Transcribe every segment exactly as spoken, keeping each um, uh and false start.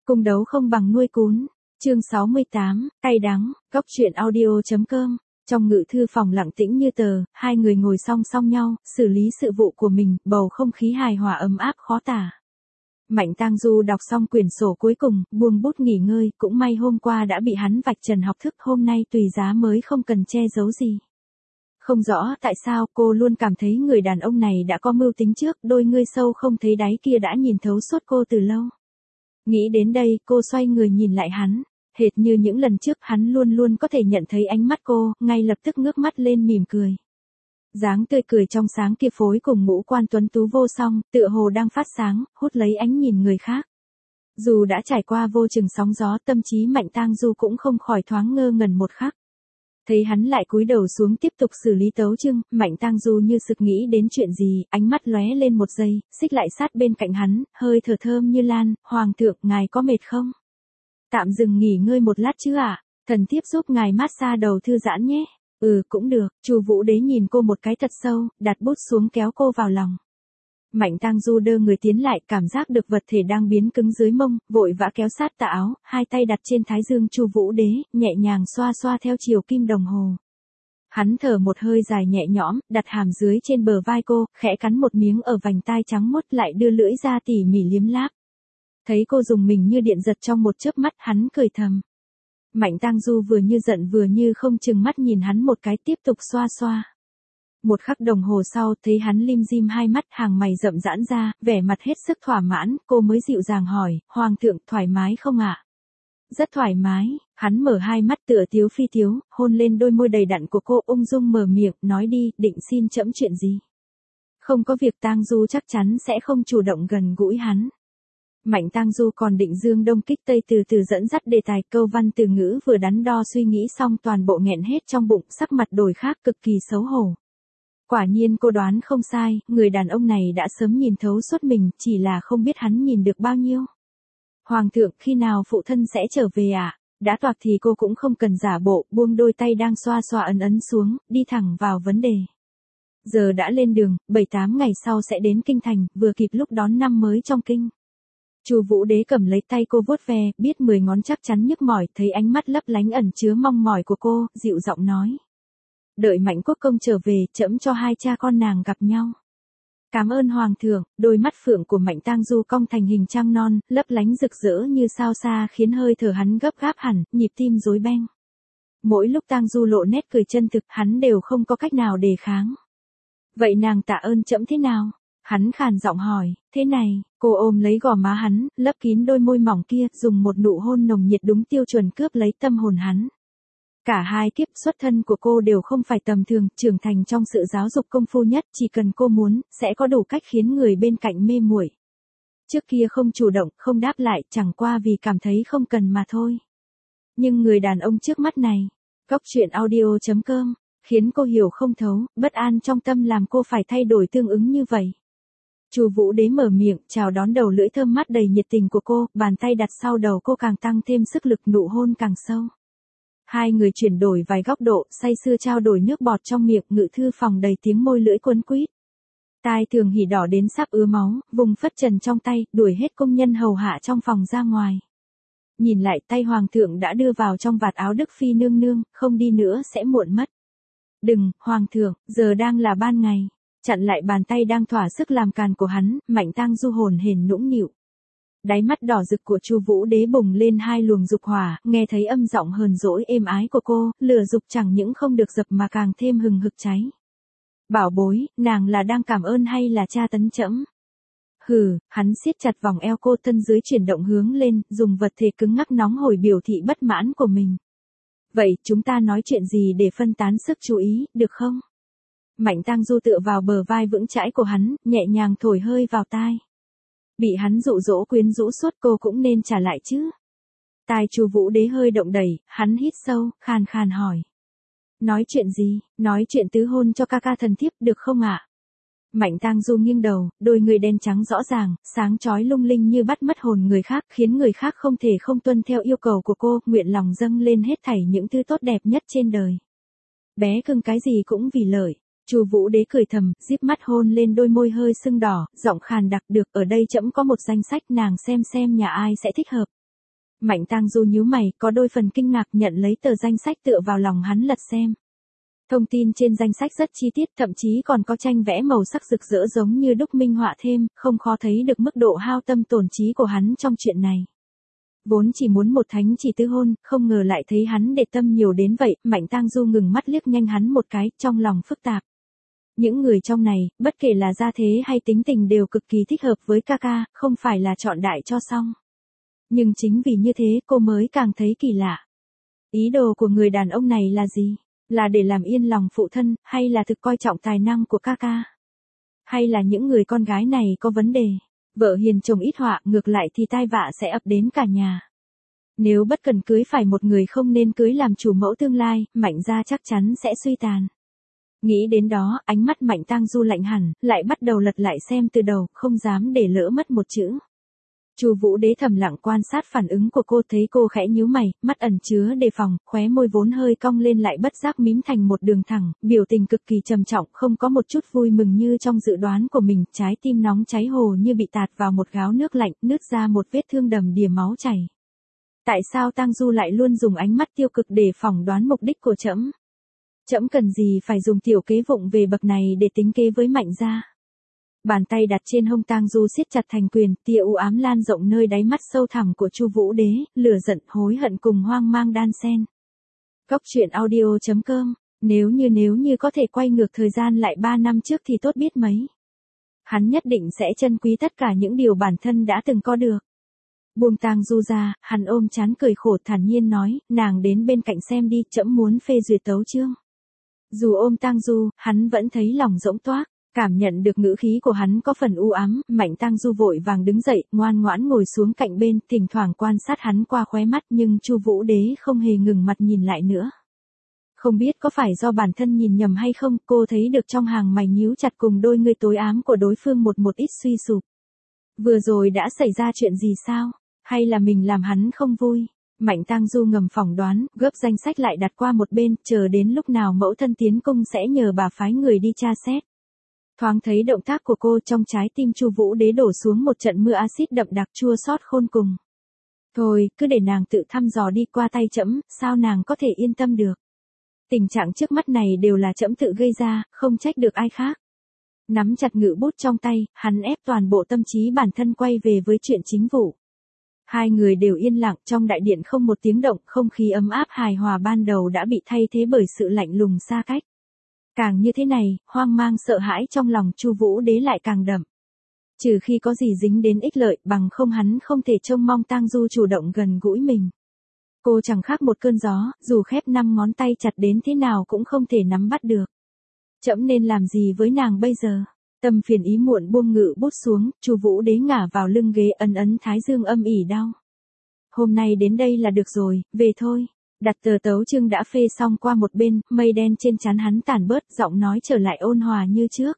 Cung đấu không bằng nuôi cún. Chương sáu mươi tám, cay đắng, góc truyện audio.com. Trong ngự thư phòng lặng tĩnh như tờ, hai người ngồi song song nhau, xử lý sự vụ của mình, bầu không khí hài hòa ấm áp khó tả. Mạnh Tang Du đọc xong quyển sổ cuối cùng, buông bút nghỉ ngơi, cũng may hôm qua đã bị hắn vạch trần học thức, hôm nay tùy giá mới không cần che giấu gì. Không rõ tại sao cô luôn cảm thấy người đàn ông này đã có mưu tính trước, đôi ngươi sâu không thấy đáy kia đã nhìn thấu suốt cô từ lâu. Nghĩ đến đây, cô xoay người nhìn lại hắn. Hệt như những lần trước, hắn luôn luôn có thể nhận thấy ánh mắt cô, ngay lập tức ngước mắt lên mỉm cười. Dáng tươi cười trong sáng kia phối cùng ngũ quan tuấn tú vô song, tựa hồ đang phát sáng, hút lấy ánh nhìn người khác. Dù đã trải qua vô chừng sóng gió, tâm trí Mạnh Tang Du cũng không khỏi thoáng ngơ ngẩn một khắc. Thấy hắn lại cúi đầu xuống tiếp tục xử lý tấu chương, Mạnh Tang Du như sực nghĩ đến chuyện gì, ánh mắt lóe lên một giây, xích lại sát bên cạnh hắn, hơi thở thơm như lan, "Hoàng thượng, ngài có mệt không? Tạm dừng nghỉ ngơi một lát chứ ạ, thần thiếp giúp ngài massage đầu thư giãn nhé." "Ừ, cũng được." Chu Vũ Đế nhìn cô một cái thật sâu, đặt bút xuống kéo cô vào lòng. Mạnh Tang Du đơ người tiến lại, cảm giác được vật thể đang biến cứng dưới mông, vội vã kéo sát tà áo, hai tay đặt trên thái dương Chu Vũ Đế, nhẹ nhàng xoa xoa theo chiều kim đồng hồ. Hắn thở một hơi dài nhẹ nhõm, đặt hàm dưới trên bờ vai cô, khẽ cắn một miếng ở vành tai trắng muốt, lại đưa lưỡi ra tỉ mỉ liếm láp. Thấy cô dùng mình như điện giật trong một chớp mắt, hắn cười thầm. Mạnh Tang Du vừa như giận vừa như không, chừng mắt nhìn hắn một cái, tiếp tục xoa xoa. Một khắc đồng hồ sau, thấy hắn lim dim hai mắt, hàng mày rậm giãn ra, vẻ mặt hết sức thỏa mãn, cô mới dịu dàng hỏi, "Hoàng thượng, thoải mái không ạ?" "Rất thoải mái." Hắn mở hai mắt tựa tiếu phi tiếu, hôn lên đôi môi đầy đặn của cô, ung dung mở miệng, "Nói đi, định xin trẫm chuyện gì?" Không có việc. Tang Du chắc chắn sẽ không chủ động gần gũi hắn. Mạnh Tang Du còn định dương đông kích tây, từ từ dẫn dắt đề tài, câu văn từ ngữ vừa đắn đo suy nghĩ xong toàn bộ nghẹn hết trong bụng, sắc mặt đổi khác, cực kỳ xấu hổ. Quả nhiên cô đoán không sai, người đàn ông này đã sớm nhìn thấu suốt mình, chỉ là không biết hắn nhìn được bao nhiêu. "Hoàng thượng, khi nào phụ thân sẽ trở về ạ?" Đã toạc thì cô cũng không cần giả bộ, buông đôi tay đang xoa xoa ấn ấn xuống, đi thẳng vào vấn đề. Giờ đã lên đường, bảy tám ngày sau sẽ đến kinh thành, vừa kịp lúc đón năm mới trong kinh. Chu Vũ Đế cầm lấy tay cô vuốt ve, biết mười ngón chắc chắn nhức mỏi, thấy ánh mắt lấp lánh ẩn chứa mong mỏi của cô, dịu giọng nói. "Đợi Mạnh Quốc công trở về, trẫm cho hai cha con nàng gặp nhau." "Cảm ơn Hoàng thượng." Đôi mắt phượng của Mạnh Tang Du cong thành hình trăng non, lấp lánh rực rỡ như sao xa, khiến hơi thở hắn gấp gáp hẳn, nhịp tim rối beng. Mỗi lúc Tang Du lộ nét cười chân thực, hắn đều không có cách nào đề kháng. "Vậy nàng tạ ơn trẫm thế nào?" Hắn khàn giọng hỏi. "Thế này." Cô ôm lấy gò má hắn, lấp kín đôi môi mỏng kia, dùng một nụ hôn nồng nhiệt đúng tiêu chuẩn cướp lấy tâm hồn hắn. Cả hai kiếp xuất thân của cô đều không phải tầm thường, trưởng thành trong sự giáo dục công phu nhất, chỉ cần cô muốn, sẽ có đủ cách khiến người bên cạnh mê muội. Trước kia không chủ động, không đáp lại, chẳng qua vì cảm thấy không cần mà thôi. Nhưng người đàn ông trước mắt này, góc truyện audio.com, khiến cô hiểu không thấu, bất an trong tâm làm cô phải thay đổi tương ứng như vậy. Chu Vũ Đế mở miệng, chào đón đầu lưỡi thơm mát đầy nhiệt tình của cô, bàn tay đặt sau đầu cô càng tăng thêm sức lực, nụ hôn càng sâu. Hai người chuyển đổi vài góc độ, say sưa trao đổi nước bọt trong miệng, ngự thư phòng đầy tiếng môi lưỡi quấn quýt. Tai Thường Hỉ đỏ đến sắp ứa máu, vùng phất trần trong tay, đuổi hết công nhân hầu hạ trong phòng ra ngoài. Nhìn lại, tay Hoàng thượng đã đưa vào trong vạt áo Đức Phi nương nương, không đi nữa sẽ muộn mất. "Đừng, Hoàng thượng, giờ đang là ban ngày." Chặn lại bàn tay đang thỏa sức làm càn của hắn, Mạnh Tang Du hồn hển nũng nịu. Đáy mắt đỏ rực của Chu Vũ Đế bùng lên hai luồng dục hỏa, nghe thấy âm giọng hờn dỗi êm ái của cô, lửa dục chẳng những không được dập mà càng thêm hừng hực cháy. "Bảo bối, nàng là đang cảm ơn hay là tra tấn trẫm?" Hừ, hắn siết chặt vòng eo cô, thân dưới chuyển động hướng lên, dùng vật thể cứng ngắc nóng hổi biểu thị bất mãn của mình. "Vậy, chúng ta nói chuyện gì để phân tán sức chú ý, được không?" Mạnh Tang Du tựa vào bờ vai vững chãi của hắn, nhẹ nhàng thổi hơi vào tai. Bị hắn dụ dỗ quyến rũ suốt, cô cũng nên trả lại chứ. Tai Chu Vũ Đế hơi động đẩy, hắn hít sâu, khàn khàn hỏi. "Nói chuyện gì?" "Nói chuyện tứ hôn cho ca ca thần thiếp, được không ạ?" Mạnh Tang Du nghiêng đầu, đôi người đen trắng rõ ràng, sáng chói lung linh như bắt mất hồn người khác, khiến người khác không thể không tuân theo yêu cầu của cô, nguyện lòng dâng lên hết thảy những thứ tốt đẹp nhất trên đời. Bé cưng cái gì cũng vì lợi. Chu Vũ Đế cười thầm, díp mắt hôn lên đôi môi hơi sưng đỏ, giọng khàn đặc, "Được, ở đây trẫm có một danh sách, nàng xem xem nhà ai sẽ thích hợp." Mạnh Tang Du nhíu mày, có đôi phần kinh ngạc nhận lấy tờ danh sách tựa vào lòng hắn lật xem. Thông tin trên danh sách rất chi tiết, thậm chí còn có tranh vẽ màu sắc rực rỡ giống như đúc minh họa thêm, không khó thấy được mức độ hao tâm tổn trí của hắn trong chuyện này. Vốn chỉ muốn một thánh chỉ tứ hôn, không ngờ lại thấy hắn để tâm nhiều đến vậy, Mạnh Tang Du ngừng mắt liếc nhanh hắn một cái, trong lòng phức tạp. Những người trong này, bất kể là gia thế hay tính tình đều cực kỳ thích hợp với ca ca, không phải là chọn đại cho xong. Nhưng chính vì như thế cô mới càng thấy kỳ lạ. Ý đồ của người đàn ông này là gì? Là để làm yên lòng phụ thân, hay là thực coi trọng tài năng của ca ca? Hay là những người con gái này có vấn đề? Vợ hiền chồng ít họa, ngược lại thì tai vạ sẽ ập đến cả nhà. Nếu bất cần cưới phải một người không nên cưới làm chủ mẫu tương lai, Mạnh gia chắc chắn sẽ suy tàn. Nghĩ đến đó, ánh mắt Mạnh Tang Du lạnh hẳn, lại bắt đầu lật lại xem từ đầu, không dám để lỡ mất một chữ. Chu Vũ Đế thầm lặng quan sát phản ứng của cô, thấy cô khẽ nhíu mày, mắt ẩn chứa đề phòng, khóe môi vốn hơi cong lên lại bất giác mím thành một đường thẳng, biểu tình cực kỳ trầm trọng, không có một chút vui mừng như trong dự đoán của mình, trái tim nóng cháy hồ như bị tạt vào một gáo nước lạnh, nứt ra một vết thương đầm đìa máu chảy. Tại sao Tang Du lại luôn dùng ánh mắt tiêu cực để phỏng đoán mục đích của trẫm? Trẫm cần gì phải dùng tiểu kế vụng về bậc này để tính kế với Mạnh gia? Bàn tay đặt trên hông Tang Du siết chặt thành quyền, tia u ám lan rộng nơi đáy mắt sâu thẳm của Chu Vũ Đế, lửa giận, hối hận cùng hoang mang đan xen. Góc truyện audio chấm com, nếu như nếu như có thể quay ngược thời gian lại ba năm trước thì tốt biết mấy. Hắn nhất định sẽ trân quý tất cả những điều bản thân đã từng có được. Buông Tang Du ra, hắn ôm trán cười khổ thản nhiên nói, nàng đến bên cạnh xem đi, trẫm muốn phê duyệt tấu chương. Dù ôm Tang Du, hắn vẫn thấy lòng rỗng toác. Cảm nhận được ngữ khí của hắn có phần u ám, Mạnh Tang Du vội vàng đứng dậy, ngoan ngoãn ngồi xuống cạnh bên, thỉnh thoảng quan sát hắn qua khóe mắt, nhưng Chu Vũ Đế không hề ngừng mặt nhìn lại nữa. Không biết có phải do bản thân nhìn nhầm hay không, cô thấy được trong hàng mày nhíu chặt cùng đôi ngươi tối ám của đối phương một một ít suy sụp. Vừa rồi đã xảy ra chuyện gì sao? Hay là mình làm hắn không vui? Mạnh Tang Du ngầm phỏng đoán, gấp danh sách lại đặt qua một bên, chờ đến lúc nào mẫu thân tiến cung sẽ nhờ bà phái người đi tra xét. Thoáng thấy động tác của cô, trong trái tim Chu Vũ Đế đổ xuống một trận mưa axit đậm đặc chua xót khôn cùng. Thôi, cứ để nàng tự thăm dò đi, qua tay trẫm, sao nàng có thể yên tâm được. Tình trạng trước mắt này đều là trẫm tự gây ra, không trách được ai khác. Nắm chặt ngự bút trong tay, hắn ép toàn bộ tâm trí bản thân quay về với chuyện chính vụ. Hai người đều yên lặng, trong đại điện không một tiếng động, không khí ấm áp hài hòa ban đầu đã bị thay thế bởi sự lạnh lùng xa cách. Càng như thế này, hoang mang sợ hãi trong lòng Chu Vũ Đế lại càng đậm. Trừ khi có gì dính đến ích lợi, bằng không hắn không thể trông mong Tang Du chủ động gần gũi mình. Cô chẳng khác một cơn gió, dù khép năm ngón tay chặt đến thế nào cũng không thể nắm bắt được. Trẫm nên làm gì với nàng bây giờ? Tâm phiền ý muộn buông ngự bút xuống, Chu Vũ Đế ngả vào lưng ghế, ấn ấn thái dương âm ỉ đau. Hôm nay đến đây là được rồi, về thôi. Đặt tờ tấu chương đã phê xong qua một bên, mây đen trên trán hắn tản bớt, giọng nói trở lại ôn hòa như trước.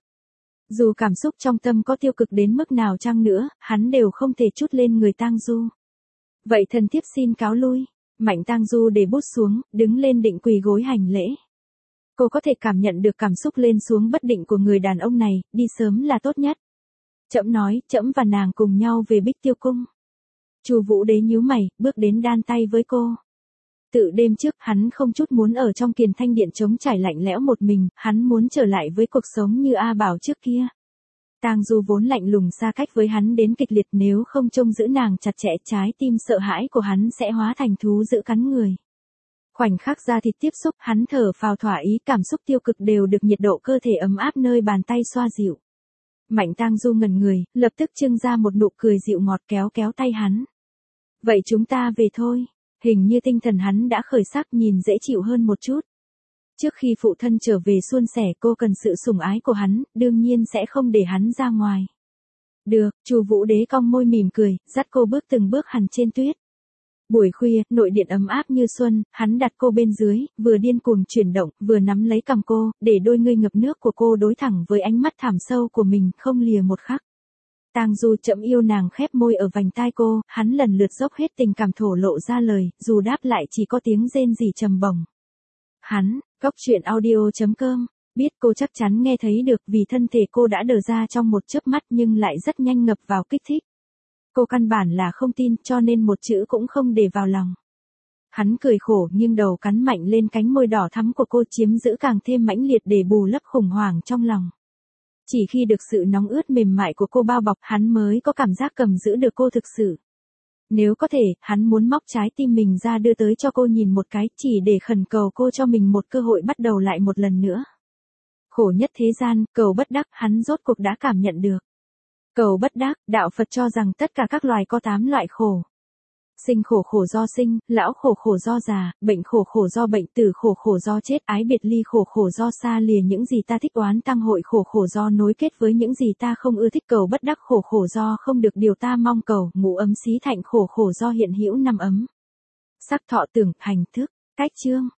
Dù cảm xúc trong tâm có tiêu cực đến mức nào chăng nữa, hắn đều không thể trút lên người Tang Du. Vậy thần thiếp xin cáo lui. Mạnh Tang Du để bút xuống, đứng lên định quỳ gối hành lễ. Cô có thể cảm nhận được cảm xúc lên xuống bất định của người đàn ông này, đi sớm là tốt nhất. Trẫm nói, trẫm và nàng cùng nhau về Bích Tiêu Cung. Chu Vũ Đế nhíu mày, bước đến đan tay với cô. Tự đêm trước, hắn không chút muốn ở trong Kiền Thanh Điện trống trải lạnh lẽo một mình, hắn muốn trở lại với cuộc sống như A Bảo trước kia. Tang Du vốn lạnh lùng xa cách với hắn đến kịch liệt, nếu không trông giữ nàng chặt chẽ, trái tim sợ hãi của hắn sẽ hóa thành thú dữ cắn người. Khoảnh khắc da thịt tiếp xúc, hắn thở phào thỏa ý, cảm xúc tiêu cực đều được nhiệt độ cơ thể ấm áp nơi bàn tay xoa dịu. Mạnh Tang Du ngẩn người, lập tức trưng ra một nụ cười dịu ngọt, kéo kéo tay hắn. Vậy chúng ta về thôi. Hình như tinh thần hắn đã khởi sắc, nhìn dễ chịu hơn một chút. Trước khi phụ thân trở về suôn sẻ, cô cần sự sủng ái của hắn, đương nhiên sẽ không để hắn ra ngoài. Được, Chu Vũ Đế cong môi mỉm cười, dắt cô bước từng bước hẳn trên tuyết. Buổi khuya, nội điện ấm áp như xuân, hắn đặt cô bên dưới, vừa điên cuồng chuyển động, vừa nắm lấy cằm cô, để đôi ngươi ngập nước của cô đối thẳng với ánh mắt thẳm sâu của mình, không lìa một khắc. Tang Du chậm yêu nàng khép môi ở vành tai cô, hắn lần lượt dốc hết tình cảm thổ lộ ra lời, dù đáp lại chỉ có tiếng rên rỉ trầm bổng. Hắn, góc truyện audio chấm com, biết cô chắc chắn nghe thấy được vì thân thể cô đã đờ ra trong một chớp mắt nhưng lại rất nhanh ngập vào kích thích. Cô căn bản là không tin, cho nên một chữ cũng không để vào lòng. Hắn cười khổ nghiêng đầu cắn mạnh lên cánh môi đỏ thắm của cô, chiếm giữ càng thêm mãnh liệt để bù lấp khủng hoảng trong lòng. Chỉ khi được sự nóng ướt mềm mại của cô bao bọc, hắn mới có cảm giác cầm giữ được cô thực sự. Nếu có thể, hắn muốn móc trái tim mình ra đưa tới cho cô nhìn một cái, chỉ để khẩn cầu cô cho mình một cơ hội bắt đầu lại một lần nữa. Khổ nhất thế gian, cầu bất đắc, hắn rốt cuộc đã cảm nhận được. Cầu bất đắc, đạo Phật cho rằng tất cả các loài có tám loại khổ. Sinh khổ khổ do sinh, lão khổ khổ do già, bệnh khổ khổ do bệnh, tử khổ khổ do chết, ái biệt ly khổ khổ do xa lìa những gì ta thích, oán tăng hội khổ khổ do nối kết với những gì ta không ưa thích, cầu bất đắc khổ khổ do không được điều ta mong cầu, ngũ ấm xí thạnh khổ khổ do hiện hữu năm ấm. Sắc thọ tưởng, hành thức, cách chương.